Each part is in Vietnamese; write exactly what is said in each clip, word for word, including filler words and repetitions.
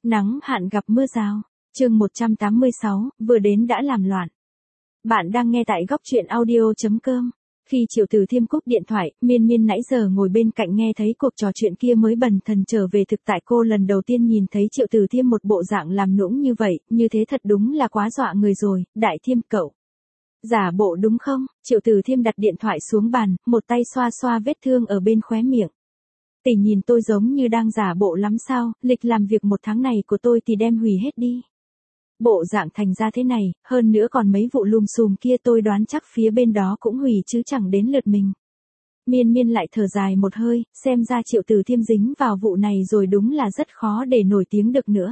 Nắng hạn gặp mưa rào. Chương một trăm tám mươi sáu, vừa đến đã làm loạn. Bạn đang nghe tại góc truyện audio chấm com. Khi Triệu Từ Thiêm cúp điện thoại, Miên Miên nãy giờ ngồi bên cạnh nghe thấy cuộc trò chuyện kia mới bần thần trở về thực tại. Cô lần đầu tiên nhìn thấy Triệu Từ Thiêm một bộ dạng làm nũng như vậy, như thế thật đúng là quá dọa người rồi. Đại Thiêm cậu giả bộ đúng không? Triệu Từ Thiêm đặt điện thoại xuống bàn, một tay xoa xoa vết thương ở bên khóe miệng. Tỷ nhìn tôi giống như đang giả bộ lắm sao? Lịch làm việc một tháng này của tôi thì đem hủy hết đi. Bộ dạng thành ra thế này, hơn nữa còn mấy vụ lùm xùm kia tôi đoán chắc phía bên đó cũng hủy chứ chẳng đến lượt mình. Miên Miên lại thở dài một hơi, xem ra Triệu Từ Thiêm dính vào vụ này rồi đúng là rất khó để nổi tiếng được nữa.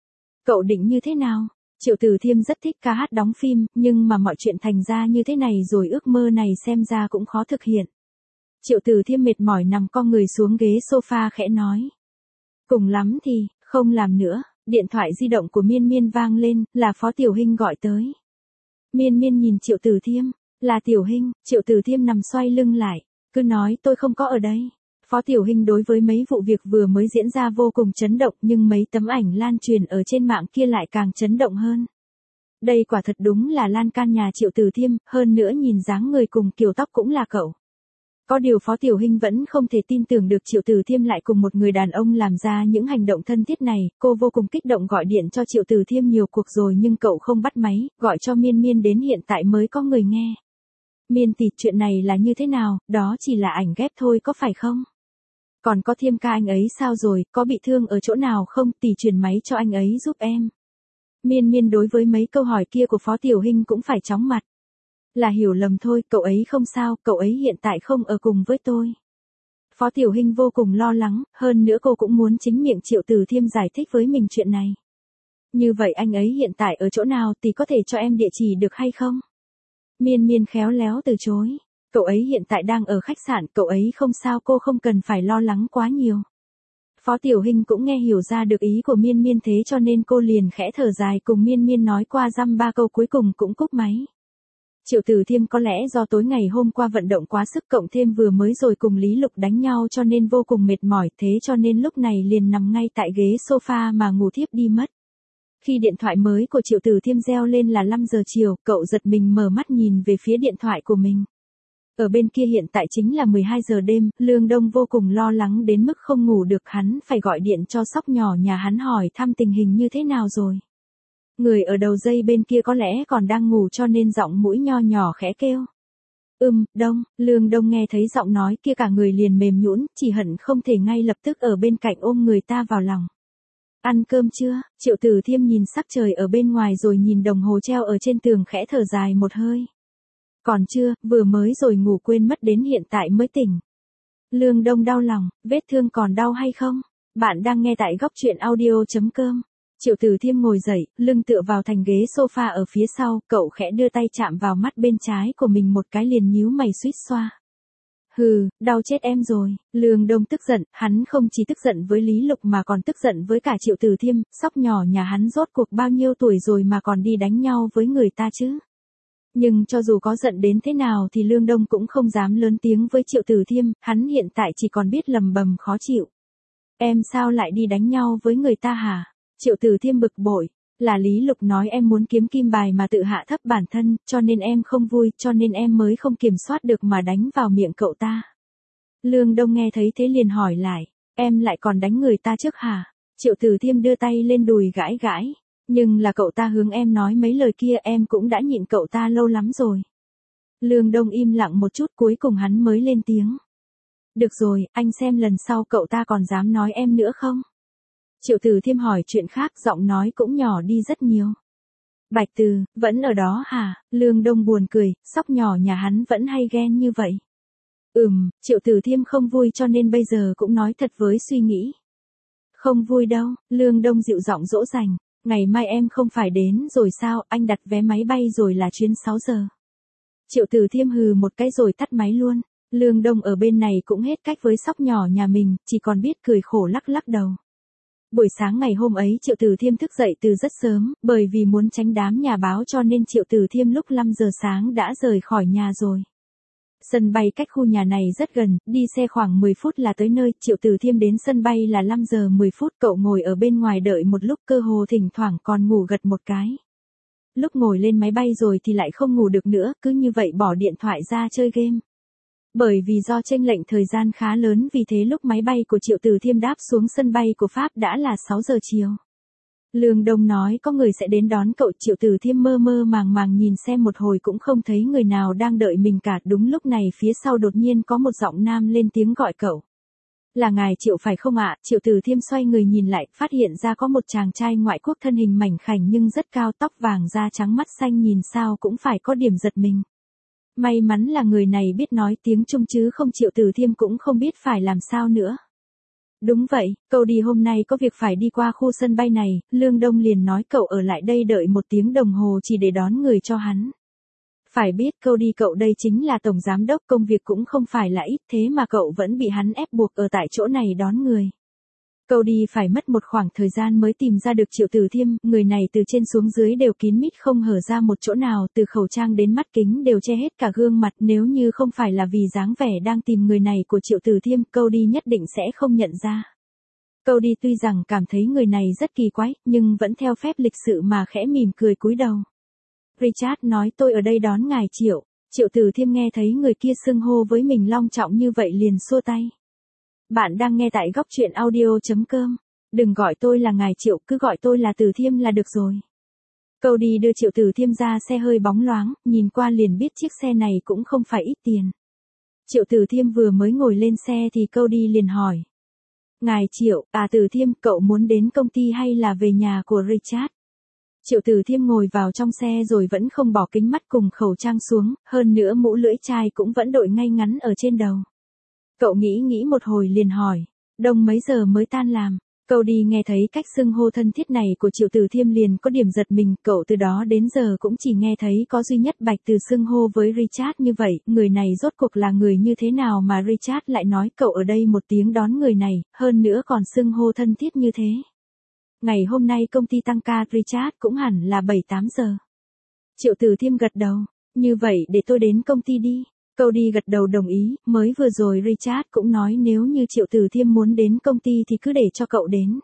Cậu định như thế nào? Triệu Từ Thiêm rất thích ca hát đóng phim, nhưng mà mọi chuyện thành ra như thế này rồi ước mơ này xem ra cũng khó thực hiện. Triệu Từ Thiêm mệt mỏi nằm co người xuống ghế sofa khẽ nói. Cùng lắm thì, không làm nữa. Điện thoại di động của Miên Miên vang lên, là Phó Tiểu Hinh gọi tới. Miên Miên nhìn Triệu Từ Thiêm, là Tiểu Hinh. Triệu Từ Thiêm nằm xoay lưng lại, cứ nói tôi không có ở đây. Phó Tiểu Hinh đối với mấy vụ việc vừa mới diễn ra vô cùng chấn động, nhưng mấy tấm ảnh lan truyền ở trên mạng kia lại càng chấn động hơn. Đây quả thật đúng là lan can nhà Triệu Từ Thiêm, hơn nữa nhìn dáng người cùng kiểu tóc cũng là cậu. Có điều Phó Tiểu Hinh vẫn không thể tin tưởng được Triệu Từ Thiêm lại cùng một người đàn ông làm ra những hành động thân thiết này, cô vô cùng kích động gọi điện cho Triệu Từ Thiêm nhiều cuộc rồi nhưng cậu không bắt máy, gọi cho Miên Miên đến hiện tại mới có người nghe. Miên tỷ, chuyện này là như thế nào, đó chỉ là ảnh ghép thôi có phải không? Còn có Thiêm ca anh ấy sao rồi, có bị thương ở chỗ nào không, tỷ truyền máy cho anh ấy giúp em. Miên Miên đối với mấy câu hỏi kia của Phó Tiểu Hinh cũng phải chóng mặt. Là hiểu lầm thôi, cậu ấy không sao, cậu ấy hiện tại không ở cùng với tôi. Phó Tiểu Hinh vô cùng lo lắng, hơn nữa cô cũng muốn chính miệng Triệu Từ Thiêm giải thích với mình chuyện này. Như vậy anh ấy hiện tại ở chỗ nào thì có thể cho em địa chỉ được hay không? Miên Miên khéo léo từ chối. Cậu ấy hiện tại đang ở khách sạn, cậu ấy không sao, cô không cần phải lo lắng quá nhiều. Phó Tiểu Hinh cũng nghe hiểu ra được ý của Miên Miên thế cho nên cô liền khẽ thở dài cùng Miên Miên nói qua dăm ba câu cuối cùng cũng cúp máy. Triệu Từ Thiêm có lẽ do tối ngày hôm qua vận động quá sức cộng thêm vừa mới rồi cùng Lý Lục đánh nhau cho nên vô cùng mệt mỏi, thế cho nên lúc này liền nằm ngay tại ghế sofa mà ngủ thiếp đi mất. Khi điện thoại mới của Triệu Từ Thiêm reo lên là năm giờ chiều, cậu giật mình mở mắt nhìn về phía điện thoại của mình. Ở bên kia hiện tại chính là mười hai giờ đêm, Lương Đông vô cùng lo lắng đến mức không ngủ được, hắn phải gọi điện cho sóc nhỏ nhà hắn hỏi thăm tình hình như thế nào rồi. Người ở đầu dây bên kia có lẽ còn đang ngủ cho nên giọng mũi nho nhỏ khẽ kêu. Ừm, Đông, Lương Đông nghe thấy giọng nói kia cả người liền mềm nhũn, chỉ hận không thể ngay lập tức ở bên cạnh ôm người ta vào lòng. Ăn cơm chưa? Triệu Từ Thiêm nhìn sắc trời ở bên ngoài rồi nhìn đồng hồ treo ở trên tường khẽ thở dài một hơi. Còn chưa, vừa mới rồi ngủ quên mất đến hiện tại mới tỉnh. Lương Đông đau lòng, vết thương còn đau hay không? Bạn đang nghe tại góc truyện audio chấm com. Triệu Từ Thiêm ngồi dậy, lưng tựa vào thành ghế sofa ở phía sau, cậu khẽ đưa tay chạm vào mắt bên trái của mình một cái liền nhíu mày suýt xoa. Hừ, đau chết em rồi. Lương Đông tức giận, hắn không chỉ tức giận với Lý Lục mà còn tức giận với cả Triệu Từ Thiêm, sóc nhỏ nhà hắn rốt cuộc bao nhiêu tuổi rồi mà còn đi đánh nhau với người ta chứ. Nhưng cho dù có giận đến thế nào thì Lương Đông cũng không dám lớn tiếng với Triệu Từ Thiêm, hắn hiện tại chỉ còn biết lầm bầm khó chịu. Em sao lại đi đánh nhau với người ta hả? Triệu Từ Thiêm bực bội, là Lý Lục nói em muốn kiếm kim bài mà tự hạ thấp bản thân, cho nên em không vui, cho nên em mới không kiểm soát được mà đánh vào miệng cậu ta. Lương Đông nghe thấy thế liền hỏi lại, em lại còn đánh người ta trước hả? Triệu Từ Thiêm đưa tay lên đùi gãi gãi, nhưng là cậu ta hướng em nói mấy lời kia em cũng đã nhịn cậu ta lâu lắm rồi. Lương Đông im lặng một chút cuối cùng hắn mới lên tiếng. Được rồi, anh xem lần sau cậu ta còn dám nói em nữa không? Triệu Từ Thiêm hỏi chuyện khác, giọng nói cũng nhỏ đi rất nhiều. Bạch Từ, vẫn ở đó hả? Lương Đông buồn cười, sóc nhỏ nhà hắn vẫn hay ghen như vậy. Ừm, Triệu Từ Thiêm không vui cho nên bây giờ cũng nói thật với suy nghĩ. Không vui đâu, Lương Đông dịu giọng dỗ dành, ngày mai em không phải đến rồi sao, anh đặt vé máy bay rồi là chuyến sáu giờ. Triệu Từ Thiêm hừ một cái rồi tắt máy luôn. Lương Đông ở bên này cũng hết cách với sóc nhỏ nhà mình, chỉ còn biết cười khổ lắc lắc đầu. Buổi sáng ngày hôm ấy Triệu Từ Thiêm thức dậy từ rất sớm, bởi vì muốn tránh đám nhà báo cho nên Triệu Từ Thiêm lúc năm giờ sáng đã rời khỏi nhà rồi. Sân bay cách khu nhà này rất gần, đi xe khoảng mười phút là tới nơi. Triệu Từ Thiêm đến sân bay là năm giờ mười phút, cậu ngồi ở bên ngoài đợi một lúc, cơ hồ thỉnh thoảng còn ngủ gật một cái. Lúc ngồi lên máy bay rồi thì lại không ngủ được nữa, cứ như vậy bỏ điện thoại ra chơi game. Bởi vì do chênh lệch thời gian khá lớn, vì thế lúc máy bay của Triệu Từ Thiêm đáp xuống sân bay của Pháp đã là sáu giờ chiều. Lương Đông nói có người sẽ đến đón cậu. Triệu Từ Thiêm mơ mơ màng màng nhìn xem một hồi cũng không thấy người nào đang đợi mình cả. Đúng lúc này phía sau đột nhiên có một giọng nam lên tiếng gọi cậu. Là ngài Triệu phải không ạ? Triệu Từ Thiêm xoay người nhìn lại, phát hiện ra có một chàng trai ngoại quốc thân hình mảnh khảnh nhưng rất cao, tóc vàng da trắng, mắt xanh, nhìn sao cũng phải có điểm giật mình. May mắn là người này biết nói tiếng Trung chứ không Triệu Từ Thiêm cũng không biết phải làm sao nữa. Đúng vậy, cậu đi hôm nay có việc phải đi qua khu sân bay này. Lương Đông liền nói cậu ở lại đây đợi một tiếng đồng hồ chỉ để đón người cho hắn. Phải biết câu đi cậu đây chính là tổng giám đốc, công việc cũng không phải là ít, thế mà cậu vẫn bị hắn ép buộc ở tại chỗ này đón người. Câu đi phải mất một khoảng thời gian mới tìm ra được Triệu Từ Thiêm, người này từ trên xuống dưới đều kín mít không hở ra một chỗ nào, từ khẩu trang đến mắt kính đều che hết cả gương mặt, nếu như không phải là vì dáng vẻ đang tìm người này của Triệu Từ Thiêm, câu đi nhất định sẽ không nhận ra. Câu đi tuy rằng cảm thấy người này rất kỳ quái, nhưng vẫn theo phép lịch sự mà khẽ mỉm cười cúi đầu. Richard nói tôi ở đây đón ngài Triệu. Triệu Từ Thiêm nghe thấy người kia xưng hô với mình long trọng như vậy liền xua tay. Bạn đang nghe tại góc truyện audio chấm com. Đừng gọi tôi là ngài Triệu, cứ gọi tôi là Từ Thiêm là được rồi. Câu đi đưa Triệu Từ Thiêm ra xe hơi bóng loáng, nhìn qua liền biết chiếc xe này cũng không phải ít tiền. Triệu Từ Thiêm vừa mới ngồi lên xe thì câu đi liền hỏi. Ngài Triệu, à Từ Thiêm, cậu muốn đến công ty hay là về nhà của Richard? Triệu Từ Thiêm ngồi vào trong xe rồi vẫn không bỏ kính mắt cùng khẩu trang xuống, hơn nữa mũ lưỡi chai cũng vẫn đội ngay ngắn ở trên đầu. Cậu nghĩ nghĩ một hồi liền hỏi, đông mấy giờ mới tan làm? Câu đi nghe thấy cách xưng hô thân thiết này của Triệu Từ Thiêm liền có điểm giật mình, cậu từ đó đến giờ cũng chỉ nghe thấy có duy nhất Bạch Từ xưng hô với Richard như vậy, người này rốt cuộc là người như thế nào mà Richard lại nói cậu ở đây một tiếng đón người này, hơn nữa còn xưng hô thân thiết như thế. Ngày hôm nay công ty tăng ca, Richard cũng hẳn là bảy tám giờ. Triệu Từ Thiêm gật đầu, như vậy để tôi đến công ty đi. Câu đi gật đầu đồng ý, mới vừa rồi Richard cũng nói nếu như Triệu Từ Thiêm muốn đến công ty thì cứ để cho cậu đến.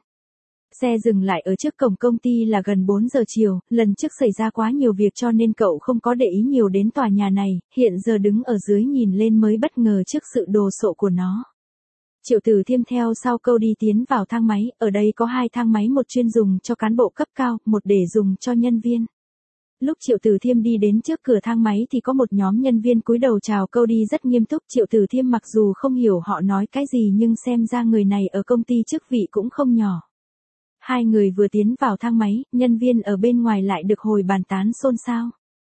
Xe dừng lại ở trước cổng công ty là gần bốn giờ chiều, lần trước xảy ra quá nhiều việc cho nên cậu không có để ý nhiều đến tòa nhà này, hiện giờ đứng ở dưới nhìn lên mới bất ngờ trước sự đồ sộ của nó. Triệu Từ Thiêm theo sau câu đi tiến vào thang máy, ở đây có hai thang máy, một chuyên dùng cho cán bộ cấp cao, một để dùng cho nhân viên. Lúc Triệu Từ Thiêm đi đến trước cửa thang máy thì có một nhóm nhân viên cúi đầu chào câu đi rất nghiêm túc. Triệu Từ Thiêm mặc dù không hiểu họ nói cái gì nhưng xem ra người này ở công ty chức vị cũng không nhỏ. Hai người vừa tiến vào thang máy, nhân viên ở bên ngoài lại được hồi bàn tán xôn xao.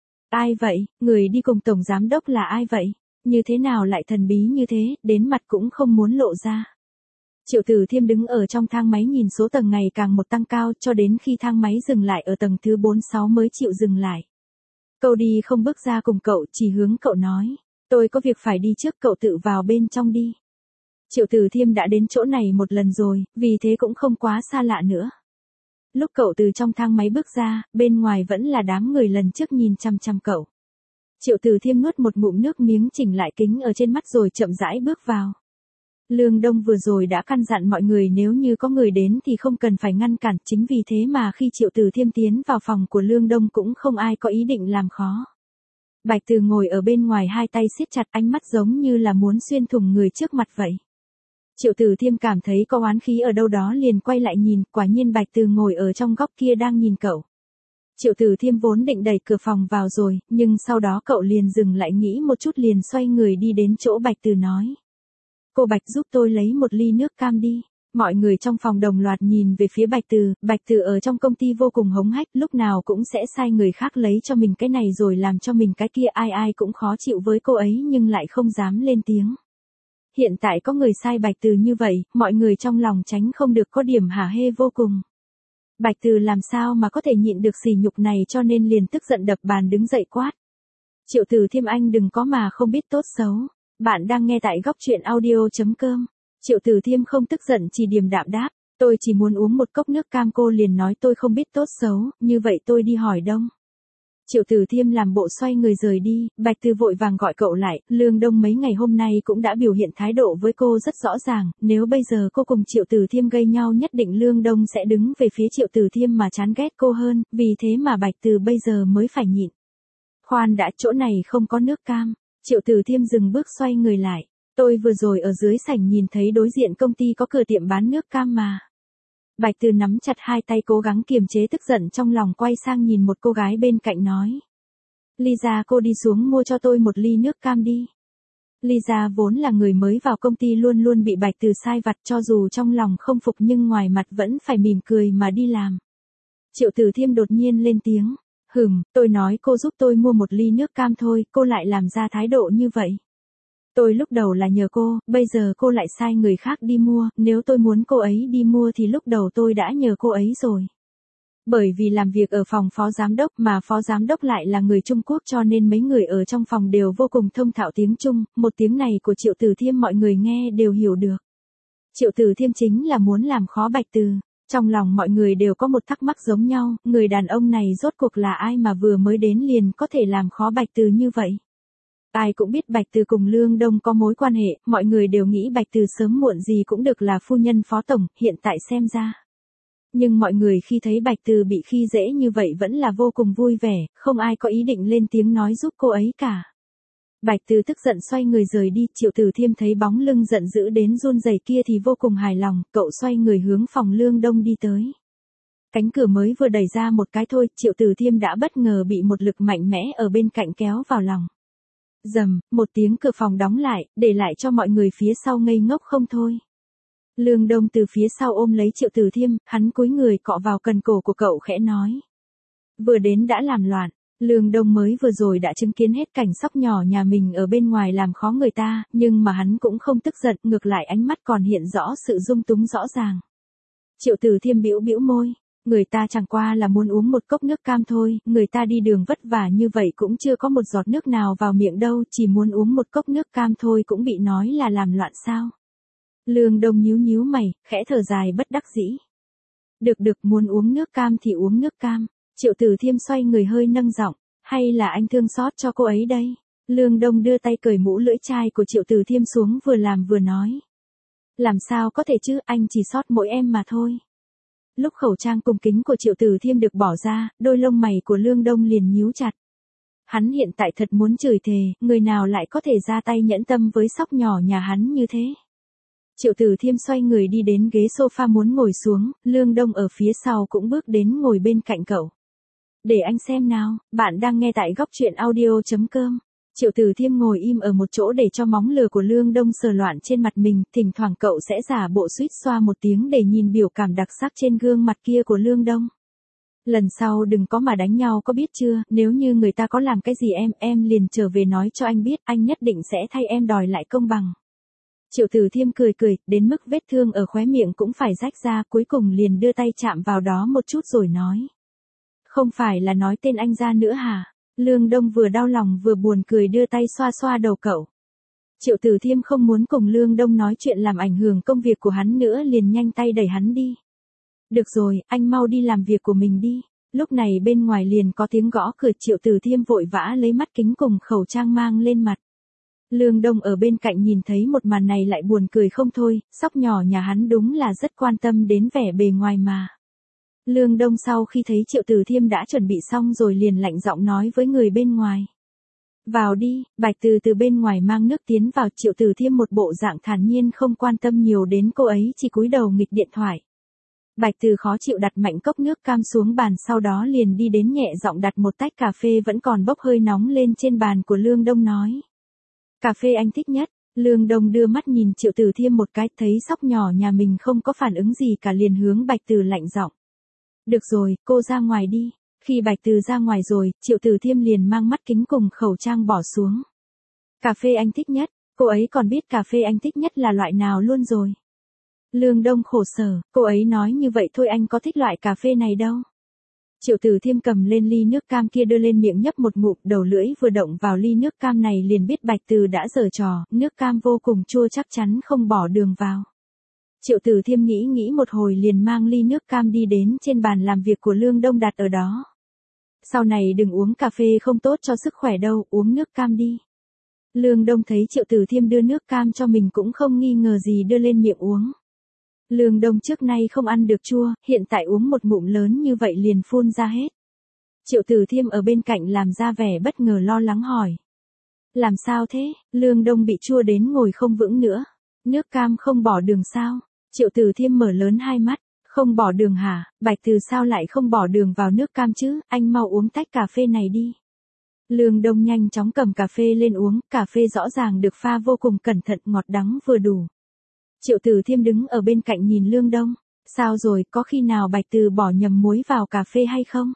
Ai vậy, người đi cùng tổng giám đốc là ai vậy? Như thế nào lại thần bí như thế, đến mặt cũng không muốn lộ ra. Triệu Từ Thiêm đứng ở trong thang máy nhìn số tầng ngày càng một tăng cao cho đến khi thang máy dừng lại ở tầng thứ bốn mươi sáu mới chịu dừng lại. Câu đi không bước ra cùng cậu, chỉ hướng cậu nói, tôi có việc phải đi trước, cậu tự vào bên trong đi. Triệu Từ Thiêm đã đến chỗ này một lần rồi, vì thế cũng không quá xa lạ nữa. Lúc cậu từ trong thang máy bước ra, bên ngoài vẫn là đám người lần trước nhìn chăm chăm cậu. Triệu Từ Thiêm nuốt một ngụm nước miếng, chỉnh lại kính ở trên mắt rồi chậm rãi bước vào. Lương Đông vừa rồi đã căn dặn mọi người nếu như có người đến thì không cần phải ngăn cản, chính vì thế mà khi Triệu Từ Thiêm tiến vào phòng của Lương Đông cũng không ai có ý định làm khó. Bạch Từ ngồi ở bên ngoài hai tay siết chặt, ánh mắt giống như là muốn xuyên thủng người trước mặt vậy. Triệu Từ Thiêm cảm thấy có oán khí ở đâu đó liền quay lại nhìn, quả nhiên Bạch Từ ngồi ở trong góc kia đang nhìn cậu. Triệu Từ Thiêm vốn định đẩy cửa phòng vào rồi, nhưng sau đó cậu liền dừng lại nghĩ một chút liền xoay người đi đến chỗ Bạch Từ nói. Cô Bạch giúp tôi lấy một ly nước cam đi. Mọi người trong phòng đồng loạt nhìn về phía Bạch Từ, Bạch Từ ở trong công ty vô cùng hống hách, lúc nào cũng sẽ sai người khác lấy cho mình cái này rồi làm cho mình cái kia, ai ai cũng khó chịu với cô ấy nhưng lại không dám lên tiếng. Hiện tại có người sai Bạch Từ như vậy, mọi người trong lòng tránh không được có điểm hả hê vô cùng. Bạch Từ làm sao mà có thể nhịn được sỉ nhục này cho nên liền tức giận đập bàn đứng dậy quát. Triệu Từ Thiêm anh đừng có mà không biết tốt xấu. Bạn đang nghe tại góc truyện audio chấm com. Triệu Từ Thiêm không tức giận chỉ điềm đạm đáp, tôi chỉ muốn uống một cốc nước cam. Cô liền nói tôi không biết tốt xấu, như vậy tôi đi hỏi Đông. Triệu Tử Thiêm làm bộ xoay người rời đi, Bạch Từ vội vàng gọi cậu lại, Lương Đông mấy ngày hôm nay cũng đã biểu hiện thái độ với cô rất rõ ràng, nếu bây giờ cô cùng Triệu Tử Thiêm gây nhau nhất định Lương Đông sẽ đứng về phía Triệu Tử Thiêm mà chán ghét cô hơn, vì thế mà Bạch Từ bây giờ mới phải nhịn. Khoan đã, chỗ này không có nước cam. Triệu Tử Thiêm dừng bước xoay người lại. Tôi vừa rồi ở dưới sảnh nhìn thấy đối diện công ty có cửa tiệm bán nước cam mà. Bạch Từ nắm chặt hai tay cố gắng kiềm chế tức giận trong lòng, quay sang nhìn một cô gái bên cạnh nói. Lisa, cô đi xuống mua cho tôi một ly nước cam đi. Lisa vốn là người mới vào công ty luôn luôn bị Bạch Từ sai vặt, cho dù trong lòng không phục nhưng ngoài mặt vẫn phải mỉm cười mà đi làm. Triệu Tử Thiêm đột nhiên lên tiếng. Hừm, tôi nói cô giúp tôi mua một ly nước cam thôi, cô lại làm ra thái độ như vậy. Tôi lúc đầu là nhờ cô, bây giờ cô lại sai người khác đi mua, nếu tôi muốn cô ấy đi mua thì lúc đầu tôi đã nhờ cô ấy rồi. Bởi vì làm việc ở phòng phó giám đốc mà phó giám đốc lại là người Trung Quốc cho nên mấy người ở trong phòng đều vô cùng thông thạo tiếng Trung, một tiếng này của Triệu Tử Thiêm mọi người nghe đều hiểu được. Triệu Tử Thiêm chính là muốn làm khó Bạch Từ. Trong lòng mọi người đều có một thắc mắc giống nhau, người đàn ông này rốt cuộc là ai mà vừa mới đến liền có thể làm khó Bạch Từ như vậy. Ai cũng biết Bạch Từ cùng Lương Đông có mối quan hệ, mọi người đều nghĩ Bạch Từ sớm muộn gì cũng được là phu nhân phó tổng, hiện tại xem ra. Nhưng mọi người khi thấy Bạch Từ bị khi dễ như vậy vẫn là vô cùng vui vẻ, không ai có ý định lên tiếng nói giúp cô ấy cả. Bạch Từ tức giận xoay người rời đi, Triệu Tử Thiêm thấy bóng lưng giận dữ đến run rẩy kia thì vô cùng hài lòng, cậu xoay người hướng phòng Lương Đông đi tới. Cánh cửa mới vừa đẩy ra một cái thôi, Triệu Tử Thiêm đã bất ngờ bị một lực mạnh mẽ ở bên cạnh kéo vào lòng. Rầm, một tiếng cửa phòng đóng lại, để lại cho mọi người phía sau ngây ngốc không thôi. Lương Đông từ phía sau ôm lấy Triệu Tử Thiêm, hắn cúi người cọ vào cần cổ của cậu khẽ nói. Vừa đến đã làm loạn. Lương Đông mới vừa rồi đã chứng kiến hết cảnh sóc nhỏ nhà mình ở bên ngoài làm khó người ta, nhưng mà hắn cũng không tức giận, ngược lại ánh mắt còn hiện rõ sự dung túng rõ ràng. Triệu Tử Thiêm bĩu bĩu môi, người ta chẳng qua là muốn uống một cốc nước cam thôi, người ta đi đường vất vả như vậy cũng chưa có một giọt nước nào vào miệng đâu, chỉ muốn uống một cốc nước cam thôi cũng bị nói là làm loạn sao. Lương Đông nhíu nhíu mày, khẽ thở dài bất đắc dĩ. Được được, muốn uống nước cam thì uống nước cam. Triệu Tử Thiêm xoay người hơi nâng giọng, hay là anh thương xót cho cô ấy đây? Lương Đông đưa tay cởi mũ lưỡi chai của Triệu Tử Thiêm xuống vừa làm vừa nói. Làm sao có thể chứ, anh chỉ xót mỗi em mà thôi. Lúc khẩu trang cùng kính của Triệu Tử Thiêm được bỏ ra, đôi lông mày của Lương Đông liền nhíu chặt. Hắn hiện tại thật muốn chửi thề, người nào lại có thể ra tay nhẫn tâm với sóc nhỏ nhà hắn như thế. Triệu Tử Thiêm xoay người đi đến ghế sofa muốn ngồi xuống, Lương Đông ở phía sau cũng bước đến ngồi bên cạnh cậu. Để anh xem nào, bạn đang nghe tại góc truyện audio chấm com. Triệu Tử Thiêm ngồi im ở một chỗ để cho móng lừa của Lương Đông sờ loạn trên mặt mình, thỉnh thoảng cậu sẽ giả bộ suýt xoa một tiếng để nhìn biểu cảm đặc sắc trên gương mặt kia của Lương Đông. Lần sau đừng có mà đánh nhau có biết chưa, nếu như người ta có làm cái gì em, em liền trở về nói cho anh biết, anh nhất định sẽ thay em đòi lại công bằng. Triệu Tử Thiêm cười cười, đến mức vết thương ở khóe miệng cũng phải rách ra, cuối cùng liền đưa tay chạm vào đó một chút rồi nói. Không phải là nói tên anh ra nữa hả? Lương Đông vừa đau lòng vừa buồn cười đưa tay xoa xoa đầu cậu. Triệu Tử Thiêm không muốn cùng Lương Đông nói chuyện làm ảnh hưởng công việc của hắn nữa liền nhanh tay đẩy hắn đi. Được rồi, anh mau đi làm việc của mình đi. Lúc này bên ngoài liền có tiếng gõ cửa, Triệu Tử Thiêm vội vã lấy mắt kính cùng khẩu trang mang lên mặt. Lương Đông ở bên cạnh nhìn thấy một màn này lại buồn cười không thôi, sóc nhỏ nhà hắn đúng là rất quan tâm đến vẻ bề ngoài mà. Lương Đông sau khi thấy Triệu Tử Thiêm đã chuẩn bị xong rồi liền lạnh giọng nói với người bên ngoài. Vào đi, Bạch Từ từ bên ngoài mang nước tiến vào, Triệu Tử Thiêm một bộ dạng thản nhiên không quan tâm nhiều đến cô ấy, chỉ cúi đầu nghịch điện thoại. Bạch Từ khó chịu đặt mạnh cốc nước cam xuống bàn, sau đó liền đi đến nhẹ giọng đặt một tách cà phê vẫn còn bốc hơi nóng lên trên bàn của Lương Đông nói. Cà phê anh thích nhất. Lương Đông đưa mắt nhìn Triệu Tử Thiêm một cái, thấy sóc nhỏ nhà mình không có phản ứng gì cả liền hướng Bạch Từ lạnh giọng. Được rồi, cô ra ngoài đi. Khi Bạch Từ ra ngoài rồi, Triệu Tử Thiêm liền mang mắt kính cùng khẩu trang bỏ xuống. Cà phê anh thích nhất, cô ấy còn biết cà phê anh thích nhất là loại nào luôn rồi. Lương Đông khổ sở, cô ấy nói như vậy thôi, anh có thích loại cà phê này đâu. Triệu Tử Thiêm cầm lên ly nước cam kia đưa lên miệng nhấp một ngụm, đầu lưỡi vừa động vào ly nước cam này liền biết Bạch Từ đã giở trò, nước cam vô cùng chua chắc chắn không bỏ đường vào. Triệu Tử Thiêm nghĩ nghĩ một hồi liền mang ly nước cam đi đến trên bàn làm việc của Lương Đông đặt ở đó. Sau này đừng uống cà phê không tốt cho sức khỏe đâu, uống nước cam đi. Lương Đông thấy Triệu Tử Thiêm đưa nước cam cho mình cũng không nghi ngờ gì đưa lên miệng uống. Lương Đông trước nay không ăn được chua, hiện tại uống một ngụm lớn như vậy liền phun ra hết. Triệu Tử Thiêm ở bên cạnh làm ra vẻ bất ngờ lo lắng hỏi. Làm sao thế? Lương Đông bị chua đến ngồi không vững nữa. Nước cam không bỏ đường sao? Triệu Tử Thiêm mở lớn hai mắt. Không bỏ đường hả? Bạch Từ sao lại không bỏ đường vào nước cam chứ? Anh mau uống tách cà phê này đi. Lương Đông nhanh chóng cầm cà phê lên uống. Cà phê rõ ràng được pha vô cùng cẩn thận, ngọt đắng vừa đủ. Triệu Tử Thiêm đứng ở bên cạnh nhìn Lương Đông. Sao rồi, có khi nào Bạch Từ bỏ nhầm muối vào cà phê hay không?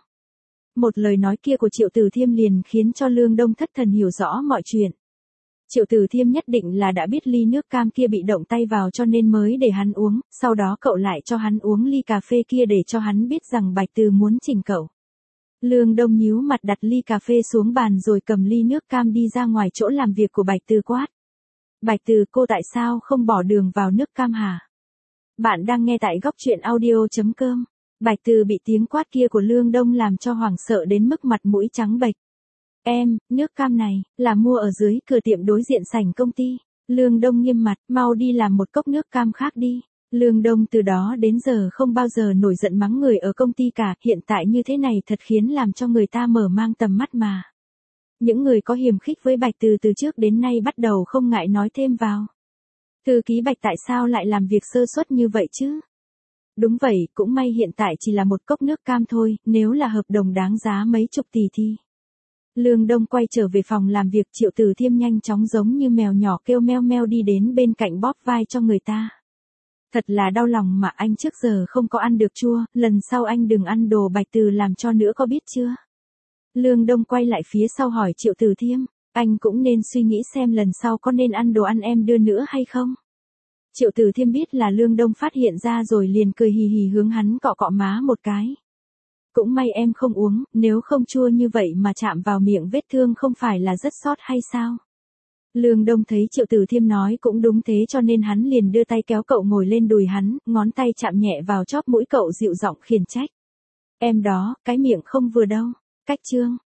Một lời nói kia của Triệu Tử Thiêm liền khiến cho Lương Đông thất thần hiểu rõ mọi chuyện. Triệu Tử Thiêm nhất định là đã biết ly nước cam kia bị động tay vào cho nên mới để hắn uống, sau đó cậu lại cho hắn uống ly cà phê kia để cho hắn biết rằng Bạch Từ muốn chỉnh cậu. Lương Đông nhíu mặt đặt ly cà phê xuống bàn rồi cầm ly nước cam đi ra ngoài chỗ làm việc của Bạch Từ quát. Bạch Từ, cô tại sao không bỏ đường vào nước cam hả? Bạn đang nghe tại góc truyện audio chấm com. Bạch Từ bị tiếng quát kia của Lương Đông làm cho hoảng sợ đến mức mặt mũi trắng bệch. Em, nước cam này, là mua ở dưới cửa tiệm đối diện sảnh công ty. Lương Đông nghiêm mặt, mau đi làm một cốc nước cam khác đi. Lương Đông từ đó đến giờ không bao giờ nổi giận mắng người ở công ty cả, hiện tại như thế này thật khiến làm cho người ta mở mang tầm mắt mà. Những người có hiềm khích với Bạch Từ từ trước đến nay bắt đầu không ngại nói thêm vào. Thư ký Bạch tại sao lại làm việc sơ suất như vậy chứ? Đúng vậy, cũng may hiện tại chỉ là một cốc nước cam thôi, nếu là hợp đồng đáng giá mấy chục tỷ thì. Lương Đông quay trở về phòng làm việc, Triệu Tử Thiêm nhanh chóng giống như mèo nhỏ kêu meo meo đi đến bên cạnh bóp vai cho người ta. Thật là đau lòng mà anh trước giờ không có ăn được chua, lần sau anh đừng ăn đồ Bạch Từ làm cho nữa có biết chưa? Lương Đông quay lại phía sau hỏi Triệu Tử Thiêm, anh cũng nên suy nghĩ xem lần sau có nên ăn đồ ăn em đưa nữa hay không? Triệu Tử Thiêm biết là Lương Đông phát hiện ra rồi liền cười hì hì hướng hắn cọ cọ má một cái. Cũng may em không uống, nếu không chua như vậy mà chạm vào miệng vết thương không phải là rất xót hay sao? Lương Đông thấy Triệu Tử Thiêm nói cũng đúng thế cho nên hắn liền đưa tay kéo cậu ngồi lên đùi hắn, ngón tay chạm nhẹ vào chóp mũi cậu dịu giọng khiển trách. Em đó, cái miệng không vừa đâu. Cách chương.